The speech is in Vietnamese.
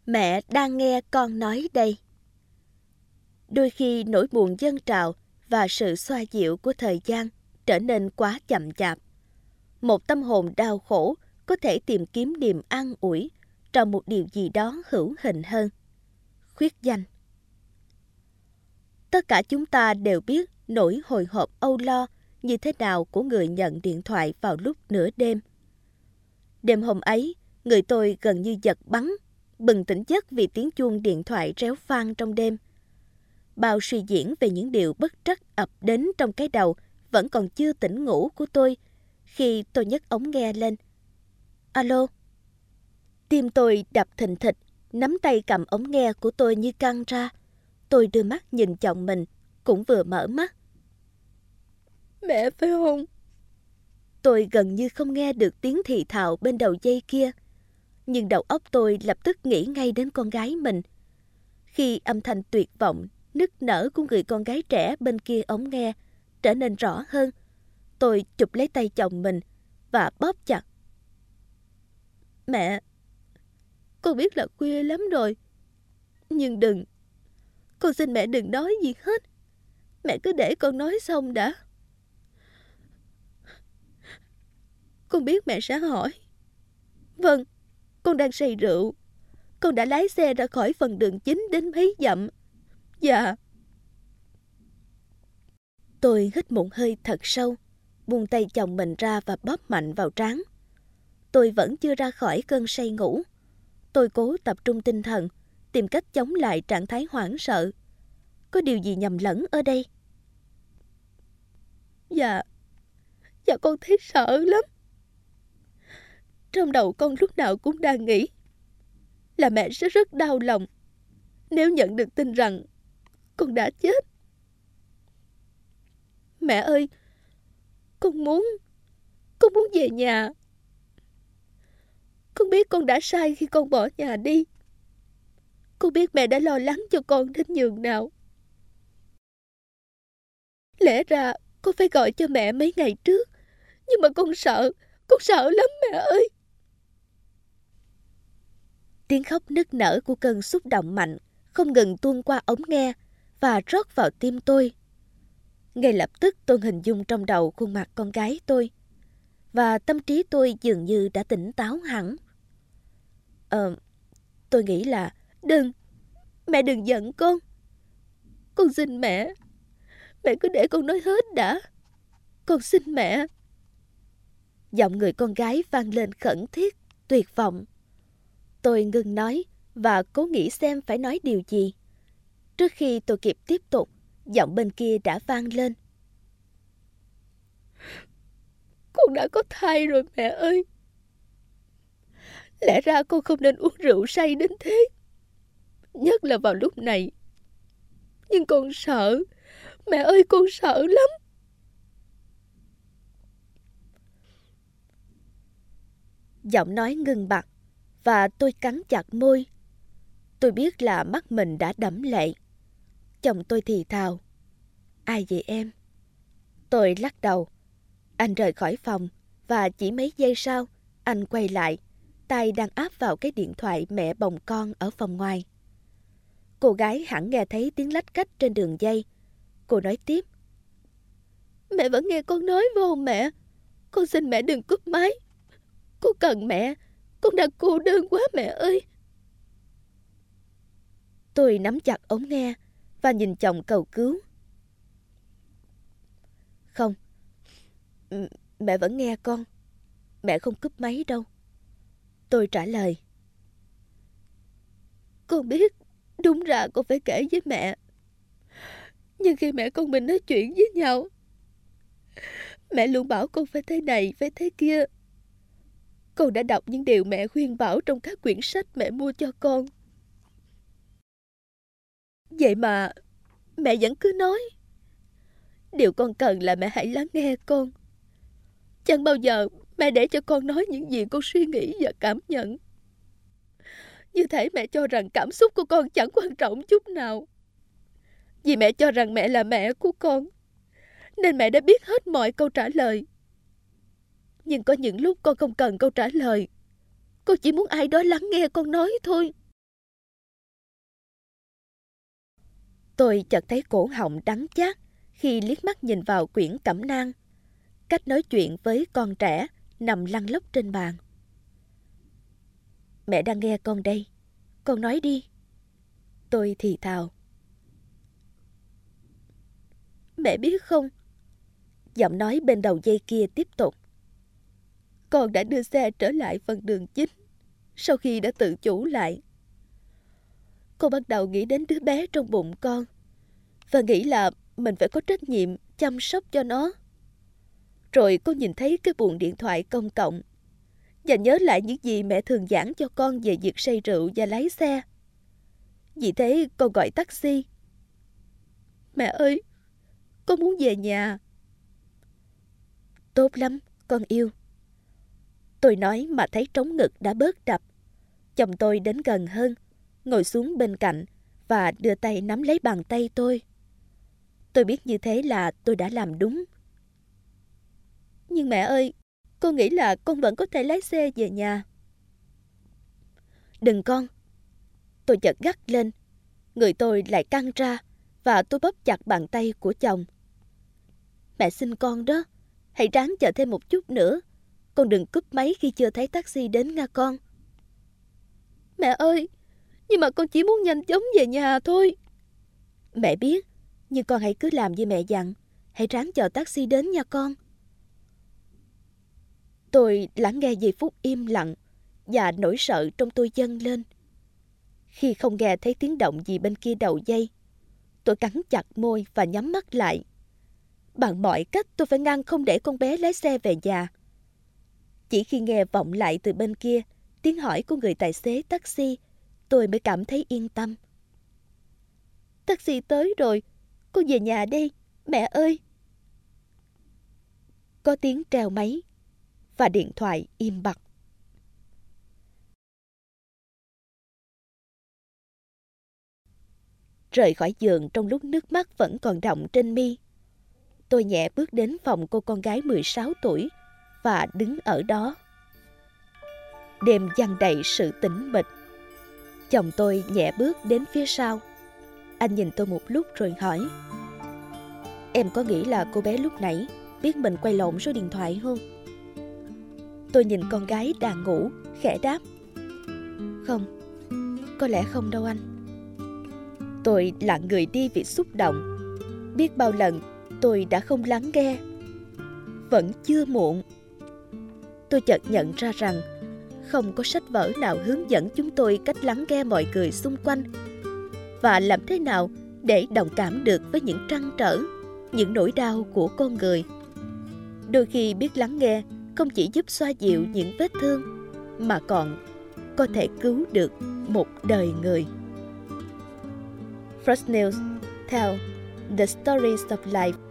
Mẹ đang nghe con nói đây. Đôi khi nỗi buồn dâng trào và sự xoa dịu của thời gian trở nên quá chậm chạp. Một tâm hồn đau khổ có thể tìm kiếm niềm an ủi trong một điều gì đó hữu hình hơn. Khuyết danh. Tất cả chúng ta đều biết nỗi hồi hộp âu lo như thế nào của người nhận điện thoại vào lúc nửa đêm. Đêm hôm ấy, người tôi gần như giật bắn, bừng tỉnh giấc vì tiếng chuông điện thoại réo vang trong đêm. Bao suy diễn về những điều bất trắc ập đến trong cái đầu vẫn còn chưa tỉnh ngủ của tôi khi tôi nhấc ống nghe lên. Alo? Tim tôi đập thình thịch, nắm tay cầm ống nghe của tôi như căng ra. Tôi đưa mắt nhìn chồng mình, cũng vừa mở mắt. Mẹ phải không? Tôi gần như không nghe được tiếng thì thào bên đầu dây kia. Nhưng đầu óc tôi lập tức nghĩ ngay đến con gái mình. Khi âm thanh tuyệt vọng, nức nở của người con gái trẻ bên kia ống nghe trở nên rõ hơn, tôi chụp lấy tay chồng mình và bóp chặt. Mẹ, con biết là khuya lắm rồi, nhưng con xin mẹ đừng nói gì hết. Mẹ cứ để con nói xong đã. Con biết mẹ sẽ hỏi. Vâng, con đang say rượu. Con đã lái xe ra khỏi phần đường chính đến mấy dặm. Dạ. Tôi hít một hơi thật sâu, buông tay chồng mình ra và bóp mạnh vào trán. Tôi vẫn chưa ra khỏi cơn say ngủ. Tôi cố tập trung tinh thần, tìm cách chống lại trạng thái hoảng sợ. Có điều gì nhầm lẫn ở đây? Dạ con thấy sợ lắm. Trong đầu con lúc nào cũng đang nghĩ là mẹ sẽ rất đau lòng nếu nhận được tin rằng con đã chết. Mẹ ơi, con muốn về nhà. Con biết con đã sai khi con bỏ nhà đi. Con biết mẹ đã lo lắng cho con đến nhường nào. Lẽ ra con phải gọi cho mẹ mấy ngày trước, nhưng mà con sợ lắm mẹ ơi. Tiếng khóc nức nở của cơn xúc động mạnh không ngừng tuôn qua ống nghe và rót vào tim tôi. Ngay lập tức tôi hình dung trong đầu khuôn mặt con gái tôi, và tâm trí tôi dường như đã tỉnh táo hẳn. Tôi nghĩ là mẹ đừng giận con. Con xin mẹ cứ để con nói hết đã. Con xin mẹ. Giọng người con gái vang lên khẩn thiết, tuyệt vọng. Tôi ngừng nói và cố nghĩ xem phải nói điều gì. Trước khi tôi kịp tiếp tục, giọng bên kia đã vang lên. Con đã có thai rồi mẹ ơi. Lẽ ra con không nên uống rượu say đến thế, nhất là vào lúc này. Nhưng con sợ. Mẹ ơi, con sợ lắm. Giọng nói ngưng bặt và tôi cắn chặt môi. Tôi biết là mắt mình đã đẫm lệ. Chồng tôi thì thào. Ai vậy em? Tôi lắc đầu. Anh rời khỏi phòng và chỉ mấy giây sau, anh quay lại, tay đang áp vào cái điện thoại mẹ bồng con ở phòng ngoài. Cô gái hẳn nghe thấy tiếng lách cách trên đường dây. Cô nói tiếp. Mẹ vẫn nghe con nói phải không mẹ? Con xin mẹ đừng cúp máy. Con cần mẹ. Con đang cô đơn quá mẹ ơi. Tôi nắm chặt ống nghe và nhìn chồng cầu cứu. Không, mẹ vẫn nghe con. Mẹ không cúp máy đâu. Tôi trả lời. Con biết, đúng ra con phải kể với mẹ. Nhưng khi mẹ con mình nói chuyện với nhau, mẹ luôn bảo con phải thế này, phải thế kia. Con đã đọc những điều mẹ khuyên bảo trong các quyển sách mẹ mua cho con. Vậy mà mẹ vẫn cứ nói. Điều con cần là mẹ hãy lắng nghe con. Chẳng bao giờ mẹ để cho con nói những gì con suy nghĩ và cảm nhận. Như thể mẹ cho rằng cảm xúc của con chẳng quan trọng chút nào. Vì mẹ cho rằng mẹ là mẹ của con, nên mẹ đã biết hết mọi câu trả lời. Nhưng có những lúc con không cần câu trả lời. Con chỉ muốn ai đó lắng nghe con nói thôi. Tôi chợt thấy cổ họng đắng chát khi liếc mắt nhìn vào quyển cẩm nang, cách nói chuyện với con trẻ nằm lăn lóc trên bàn. Mẹ đang nghe con đây, con nói đi. Tôi thì thào. Mẹ biết không? Giọng nói bên đầu dây kia tiếp tục. Con đã đưa xe trở lại phần đường chính sau khi đã tự chủ lại. Cô bắt đầu nghĩ đến đứa bé trong bụng con và nghĩ là mình phải có trách nhiệm chăm sóc cho nó. Rồi cô nhìn thấy cái buồng điện thoại công cộng và nhớ lại những gì mẹ thường giảng cho con về việc say rượu và lái xe. Vì thế con gọi taxi. Mẹ ơi, con muốn về nhà. Tốt lắm, con yêu. Tôi nói mà thấy trống ngực đã bớt đập. Chồng tôi đến gần hơn, ngồi xuống bên cạnh và đưa tay nắm lấy bàn tay tôi. Tôi biết như thế là tôi đã làm đúng. Nhưng mẹ ơi, con nghĩ là con vẫn có thể lái xe về nhà. Đừng con. Tôi chợt gắt lên. Người tôi lại căng ra và tôi bóp chặt bàn tay của chồng. Mẹ xin con đó, hãy ráng chờ thêm một chút nữa. Con đừng cúp máy khi chưa thấy taxi đến nha con. Mẹ ơi, nhưng mà con chỉ muốn nhanh chóng về nhà thôi. Mẹ biết, nhưng con hãy cứ làm như mẹ dặn. Hãy ráng chờ taxi đến nha con. Tôi lắng nghe giây phút im lặng và nỗi sợ trong tôi dâng lên. Khi không nghe thấy tiếng động gì bên kia đầu dây, tôi cắn chặt môi và nhắm mắt lại. Bằng mọi cách tôi phải ngăn không để con bé lái xe về nhà. Chỉ khi nghe vọng lại từ bên kia tiếng hỏi của người tài xế taxi, tôi mới cảm thấy yên tâm. Taxi tới rồi, con về nhà đi, mẹ ơi. Có tiếng treo máy và điện thoại im bặt. Rời khỏi giường trong lúc nước mắt vẫn còn đọng trên mi, tôi nhẹ bước đến phòng cô con gái 16 tuổi và đứng ở đó. Đêm giăng đầy sự tĩnh mịch. Chồng tôi nhẹ bước đến phía sau. Anh nhìn tôi một lúc rồi hỏi: Em có nghĩ là cô bé lúc nãy biết mình quay lộn số điện thoại không? Tôi nhìn con gái đang ngủ, khẽ đáp: Không, có lẽ không đâu anh. Tôi lặng người đi vì xúc động. Biết bao lần tôi đã không lắng nghe. Vẫn chưa muộn. Tôi chợt nhận ra rằng không có sách vở nào hướng dẫn chúng tôi cách lắng nghe mọi người xung quanh và làm thế nào để đồng cảm được với những trăn trở, những nỗi đau của con người. Đôi khi biết lắng nghe không chỉ giúp xoa dịu những vết thương mà còn có thể cứu được một đời người. First News tell the stories of life.